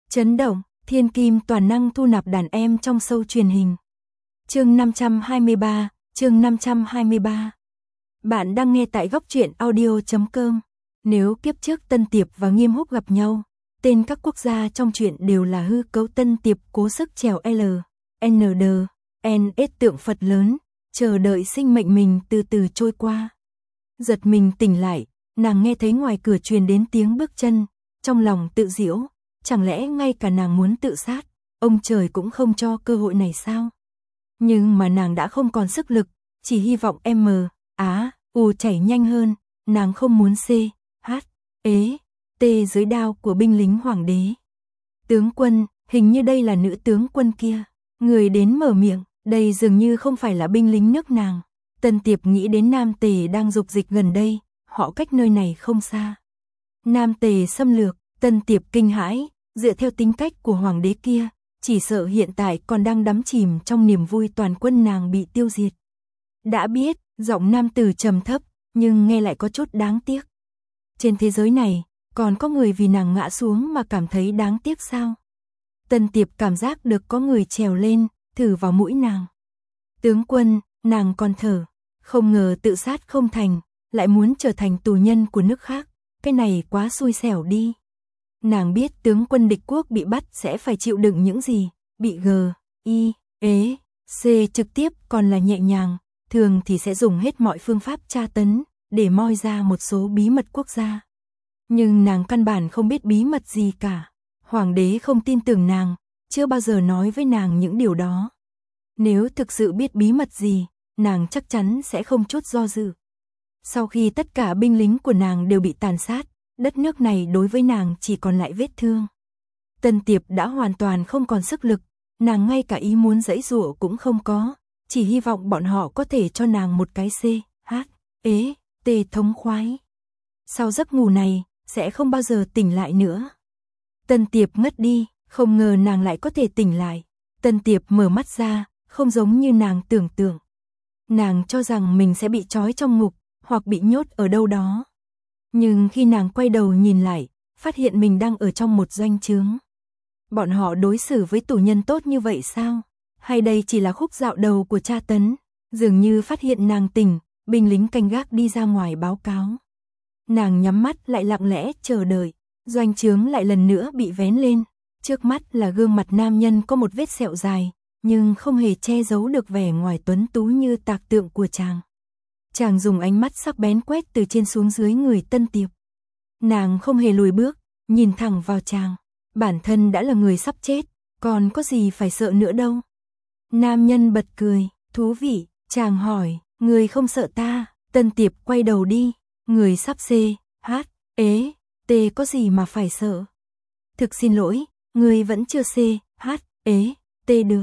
Chấn động, thiên kim toàn năng thu nạp đàn em trong show truyền hình. Chương 523, chương 523. Bạn đang nghe tại góc truyện audio.com. Nếu kiếp trước Tân Tiệp và Nghiêm Húc gặp nhau, tên các quốc gia trong truyện đều là hư cấu. Tân Tiệp cố sức trèo L, N, D, N, S tượng Phật lớn, chờ đợi sinh mệnh mình từ từ trôi qua. Giật mình tỉnh lại, nàng nghe thấy ngoài cửa truyền đến tiếng bước chân, trong lòng tự giễu, chẳng lẽ ngay cả nàng muốn tự sát, ông trời cũng không cho cơ hội này sao? Nhưng mà nàng đã không còn sức lực, chỉ hy vọng M, Á, U chảy nhanh hơn, nàng không muốn C, H, ế, T dưới đao của binh lính hoàng đế. Tướng quân, hình như đây là nữ tướng quân kia. Người đến mở miệng, đây dường như không phải là binh lính nước nàng. Tân Tiệp nghĩ đến Nam Tề đang dục dịch gần đây, họ cách nơi này không xa. Nam Tề xâm lược, Tân Tiệp kinh hãi, dựa theo tính cách của hoàng đế kia, chỉ sợ hiện tại còn đang đắm chìm trong niềm vui toàn quân nàng bị tiêu diệt. Đã biết, giọng nam tử trầm thấp, nhưng nghe lại có chút đáng tiếc. Trên thế giới này, còn có người vì nàng ngã xuống mà cảm thấy đáng tiếc sao? Tân Tiệp cảm giác được có người trèo lên, thử vào mũi nàng. Tướng quân, nàng còn thở, không ngờ tự sát không thành, lại muốn trở thành tù nhân của nước khác, cái này quá xui xẻo đi. Nàng biết tướng quân địch quốc bị bắt sẽ phải chịu đựng những gì, bị G, I, ế, C trực tiếp còn là nhẹ nhàng, thường thì sẽ dùng hết mọi phương pháp tra tấn, để moi ra một số bí mật quốc gia. Nhưng nàng căn bản không biết bí mật gì cả, hoàng đế không tin tưởng nàng, chưa bao giờ nói với nàng những điều đó. Nếu thực sự biết bí mật gì, nàng chắc chắn sẽ không chút do dự. Sau khi tất cả binh lính của nàng đều bị tàn sát, đất nước này đối với nàng chỉ còn lại vết thương. Tân Tiệp đã hoàn toàn không còn sức lực, nàng ngay cả ý muốn giãy giụa cũng không có, chỉ hy vọng bọn họ có thể cho nàng một cái C, H, ế, T thống khoái. Sau giấc ngủ này, sẽ không bao giờ tỉnh lại nữa. Tân Tiệp ngất đi, không ngờ nàng lại có thể tỉnh lại. Tân Tiệp mở mắt ra, không giống như nàng tưởng tượng. Nàng cho rằng mình sẽ bị trói trong ngục, hoặc bị nhốt ở đâu đó. Nhưng khi nàng quay đầu nhìn lại, phát hiện mình đang ở trong một doanh trướng. Bọn họ đối xử với tù nhân tốt như vậy sao? Hay đây chỉ là khúc dạo đầu của tra tấn? Dường như phát hiện nàng tỉnh, binh lính canh gác đi ra ngoài báo cáo. Nàng nhắm mắt lại lặng lẽ chờ đợi, doanh trướng lại lần nữa bị vén lên. Trước mắt là gương mặt nam nhân có một vết sẹo dài, nhưng không hề che giấu được vẻ ngoài tuấn tú như tạc tượng của chàng. Chàng dùng ánh mắt sắc bén quét từ trên xuống dưới người Tân Tiệp. Nàng không hề lùi bước, nhìn thẳng vào chàng. Bản thân đã là người sắp chết, còn có gì phải sợ nữa đâu. Nam nhân bật cười, thú vị, chàng hỏi, người không sợ ta? Tân Tiệp quay đầu đi, người sắp C, H, ế, T có gì mà phải sợ? Thực xin lỗi, người vẫn chưa C, H, ế, T được.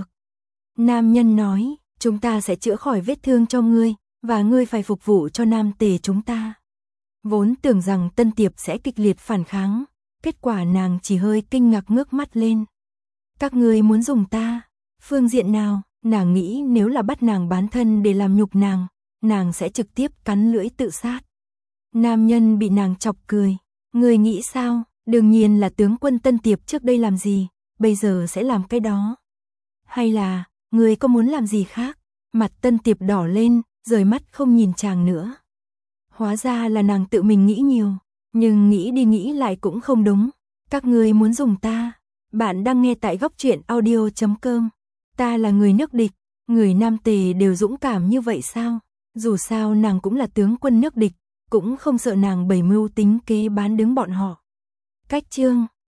Nam nhân nói, chúng ta sẽ chữa khỏi vết thương cho ngươi, và ngươi phải phục vụ cho Nam Tề chúng ta. Vốn tưởng rằng Tân Tiệp sẽ kịch liệt phản kháng, kết quả nàng chỉ hơi kinh ngạc ngước mắt lên. Các ngươi muốn dùng ta? Phương diện nào? Nàng nghĩ nếu là bắt nàng bán thân để làm nhục nàng sẽ trực tiếp cắn lưỡi tự sát. Nam nhân bị nàng chọc cười. Ngươi nghĩ sao? Đương nhiên là tướng quân Tân Tiệp trước đây làm gì, bây giờ sẽ làm cái đó. Hay là, ngươi có muốn làm gì khác? Mặt Tân Tiệp đỏ lên, rời mắt không nhìn chàng nữa. Hóa ra là nàng tự mình nghĩ nhiều, nhưng nghĩ đi nghĩ lại cũng không đúng. Các ngươi muốn dùng ta? Bạn đang nghe tại góc truyện audio.com. Ta là người nước địch, người Nam Tề đều dũng cảm như vậy sao? Dù sao nàng cũng là tướng quân nước địch, cũng không sợ nàng bày mưu tính kế bán đứng bọn họ. Cách chương